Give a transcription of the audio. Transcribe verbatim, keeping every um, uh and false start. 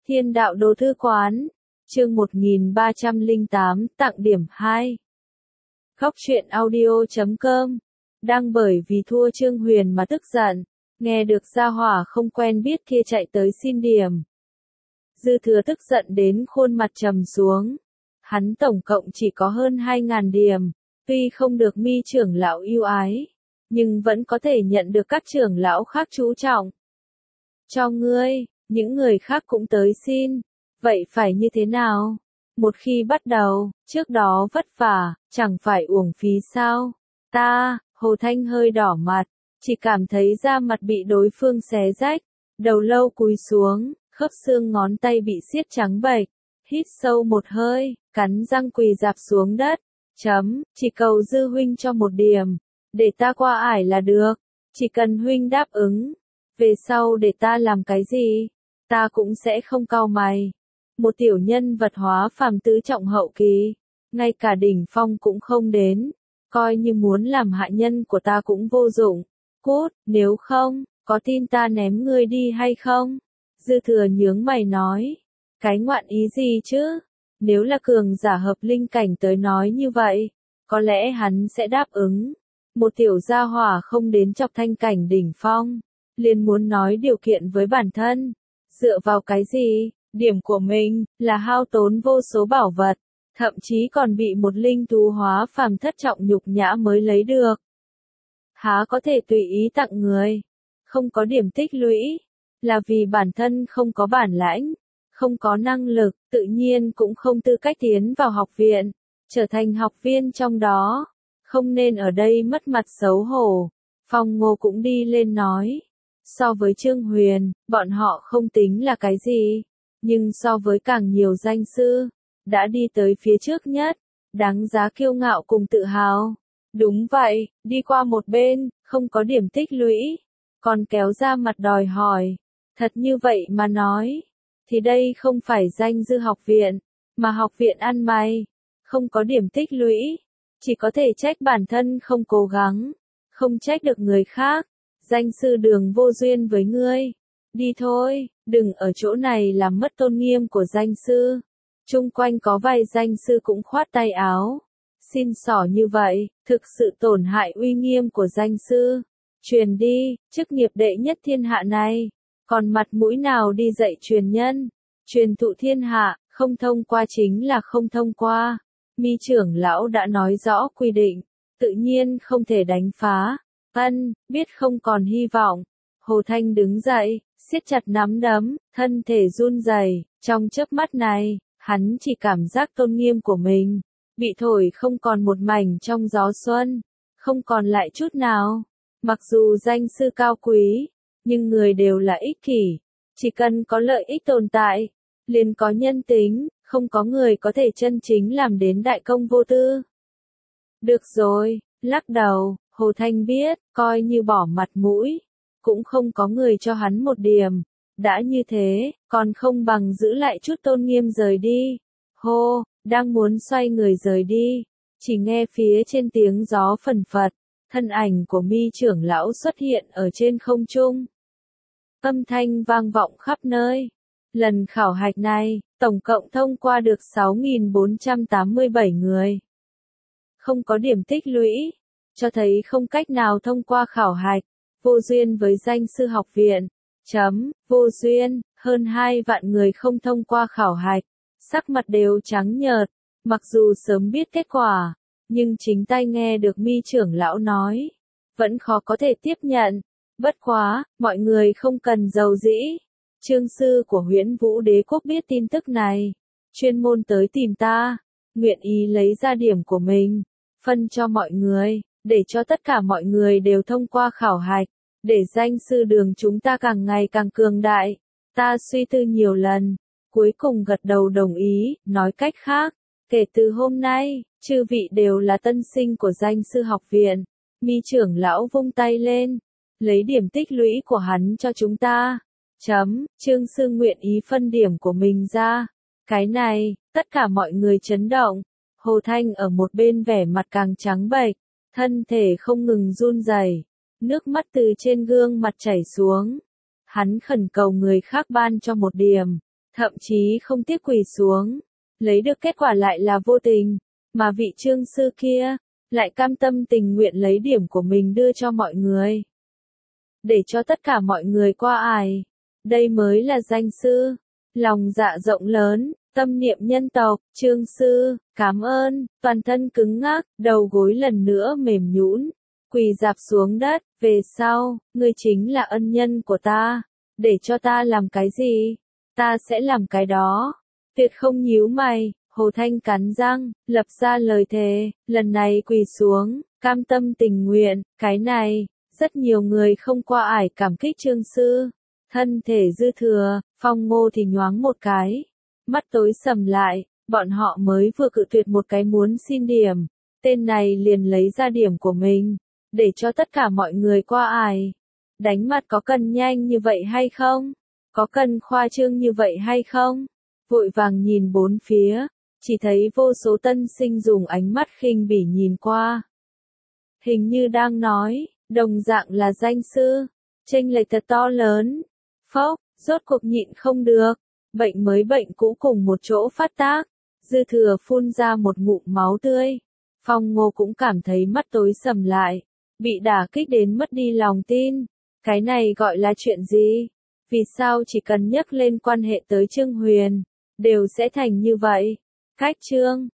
Thiên đạo đô thư quán, chương một nghìn ba trăm lẻ tám, tặng điểm hai. Góc truyện audio chấm com, đăng bởi vì thua Trương Huyền mà tức giận, nghe được gia hỏa không quen biết kia chạy tới xin điểm. Dư Thừa tức giận đến khuôn mặt trầm xuống, hắn tổng cộng chỉ có hơn hai ngàn điểm, tuy không được Mi trưởng lão yêu ái, nhưng vẫn có thể nhận được các trưởng lão khác chú trọng. Cho ngươi, những người khác cũng tới xin, vậy phải như thế nào? Một khi bắt đầu, trước đó vất vả, chẳng phải uổng phí sao? Ta, Hồ Thanh hơi đỏ mặt, chỉ cảm thấy da mặt bị đối phương xé rách, đầu lâu cúi xuống, khớp xương ngón tay bị siết trắng bệch, hít sâu một hơi, cắn răng quỳ rạp xuống đất, chấm, chỉ cầu Dư huynh cho một điểm, để ta qua ải là được, chỉ cần huynh đáp ứng, về sau để ta làm cái gì, ta cũng sẽ không cau mày. Một tiểu nhân vật hóa phàm tứ trọng hậu kỳ, ngay cả đỉnh phong cũng không đến, coi như muốn làm hạ nhân của ta cũng vô dụng. Cút, nếu không, có tin ta ném ngươi đi hay không? Dư Thừa nhướng mày nói, cái ngoạn ý gì chứ? Nếu là cường giả hợp linh cảnh tới nói như vậy, có lẽ hắn sẽ đáp ứng. Một tiểu gia hỏa không đến chọc thanh cảnh đỉnh phong, liền muốn nói điều kiện với bản thân. Dựa vào cái gì? Điểm của mình là hao tốn vô số bảo vật, thậm chí còn bị một linh thú hóa phàm thất trọng nhục nhã mới lấy được. Há có thể tùy ý tặng người? Không có điểm tích lũy, là vì bản thân không có bản lãnh, không có năng lực, tự nhiên cũng không tư cách tiến vào học viện, trở thành học viên trong đó. Không nên ở đây mất mặt xấu hổ. Phong Ngô cũng đi lên nói, so với Trương Huyền, bọn họ không tính là cái gì, nhưng so với càng nhiều danh sư, đã đi tới phía trước nhất, đáng giá kiêu ngạo cùng tự hào. Đúng vậy, đi qua một bên, không có điểm tích lũy, còn kéo ra mặt đòi hỏi. Thật như vậy mà nói, thì đây không phải danh dư học viện, mà học viện ăn mày. Không có điểm tích lũy, chỉ có thể trách bản thân không cố gắng, không trách được người khác. Danh sư Đường vô duyên với ngươi. Đi thôi, đừng ở chỗ này làm mất tôn nghiêm của danh sư. Chung quanh có vài danh sư cũng khoát tay áo. Xin xỏ như vậy, thực sự tổn hại uy nghiêm của danh sư. Truyền đi, chức nghiệp đệ nhất thiên hạ này. Còn mặt mũi nào đi dạy truyền nhân? Truyền thụ thiên hạ, không thông qua chính là không thông qua. Mi trưởng lão đã nói rõ quy định, tự nhiên không thể đánh phá. Ân, biết không còn hy vọng. Hồ Thanh đứng dậy, siết chặt nắm đấm, thân thể run rẩy. Trong chớp mắt này, hắn chỉ cảm giác tôn nghiêm của mình bị thổi không còn một mảnh trong gió xuân, không còn lại chút nào. Mặc dù danh sư cao quý, nhưng người đều là ích kỷ, chỉ cần có lợi ích tồn tại, liền có nhân tính, không có người có thể chân chính làm đến đại công vô tư. Được rồi, lắc đầu. Hồ Thanh biết, coi như bỏ mặt mũi, cũng không có người cho hắn một điểm. Đã như thế, còn không bằng giữ lại chút tôn nghiêm rời đi. Hô, đang muốn xoay người rời đi, chỉ nghe phía trên tiếng gió phần phật, thân ảnh của Mi trưởng lão xuất hiện ở trên không trung. Âm thanh vang vọng khắp nơi. Lần khảo hạch này, tổng cộng thông qua được sáu nghìn bốn trăm tám mươi bảy người. Không có điểm tích lũy, cho thấy không cách nào thông qua khảo hạch, vô duyên với danh sư học viện. Chấm, vô duyên, hơn hai vạn người không thông qua khảo hạch, sắc mặt đều trắng nhợt, mặc dù sớm biết kết quả, nhưng chính tay nghe được Mi trưởng lão nói, vẫn khó có thể tiếp nhận. Bất quá, mọi người không cần giàu dĩ. Trương sư của Huyễn Vũ Đế quốc biết tin tức này, chuyên môn tới tìm ta, nguyện ý lấy ra điểm của mình, phân cho mọi người, để cho tất cả mọi người đều thông qua khảo hạch, để danh sư Đường chúng ta càng ngày càng cường đại. Ta suy tư nhiều lần, cuối cùng gật đầu đồng ý. Nói cách khác, kể từ hôm nay, chư vị đều là tân sinh của danh sư học viện. Mi trưởng lão vung tay lên, lấy điểm tích lũy của hắn cho chúng ta. Chấm, Trương sư nguyện ý phân điểm của mình ra. Cái này, tất cả mọi người chấn động. Hồ Thanh ở một bên vẻ mặt càng trắng bệch, thân thể không ngừng run rẩy, nước mắt từ trên gương mặt chảy xuống. Hắn khẩn cầu người khác ban cho một điểm, thậm chí không tiếc quỳ xuống, lấy được kết quả lại là vô tình, mà vị Trương sư kia, lại cam tâm tình nguyện lấy điểm của mình đưa cho mọi người. Để cho tất cả mọi người qua ải. Đây mới là danh sư, lòng dạ rộng lớn, tâm niệm nhân tộc. Trương sư, cảm ơn, toàn thân cứng ngắc, đầu gối lần nữa mềm nhũn, quỳ rạp xuống đất. Về sau, ngươi chính là ân nhân của ta, để cho ta làm cái gì, ta sẽ làm cái đó. Tuyệt không nhíu mày. Hồ Thanh cắn răng, lập ra lời thề, lần này quỳ xuống, cam tâm tình nguyện. Cái này, rất nhiều người không qua ải cảm kích Trương sư. Thân thể dư thừa, Phong Ngô thì nhoáng một cái, mắt tối sầm lại, bọn họ mới vừa cự tuyệt một cái muốn xin điểm, tên này liền lấy ra điểm của mình, để cho tất cả mọi người qua ải. Đánh mặt có cần nhanh như vậy hay không? Có cần khoa trương như vậy hay không? Vội vàng nhìn bốn phía, chỉ thấy vô số tân sinh dùng ánh mắt khinh bỉ nhìn qua. Hình như đang nói, đồng dạng là danh sư, chênh lệch thật to lớn. Phốc, rốt cuộc nhịn không được, bệnh mới bệnh cũ cùng một chỗ phát tác, dư thừa phun ra một ngụm máu tươi. Phong Ngô cũng cảm thấy mắt tối sầm lại, bị đả kích đến mất đi lòng tin. Cái này gọi là chuyện gì? Vì sao chỉ cần nhắc lên quan hệ tới Trương Huyền, đều sẽ thành như vậy? Cách Trương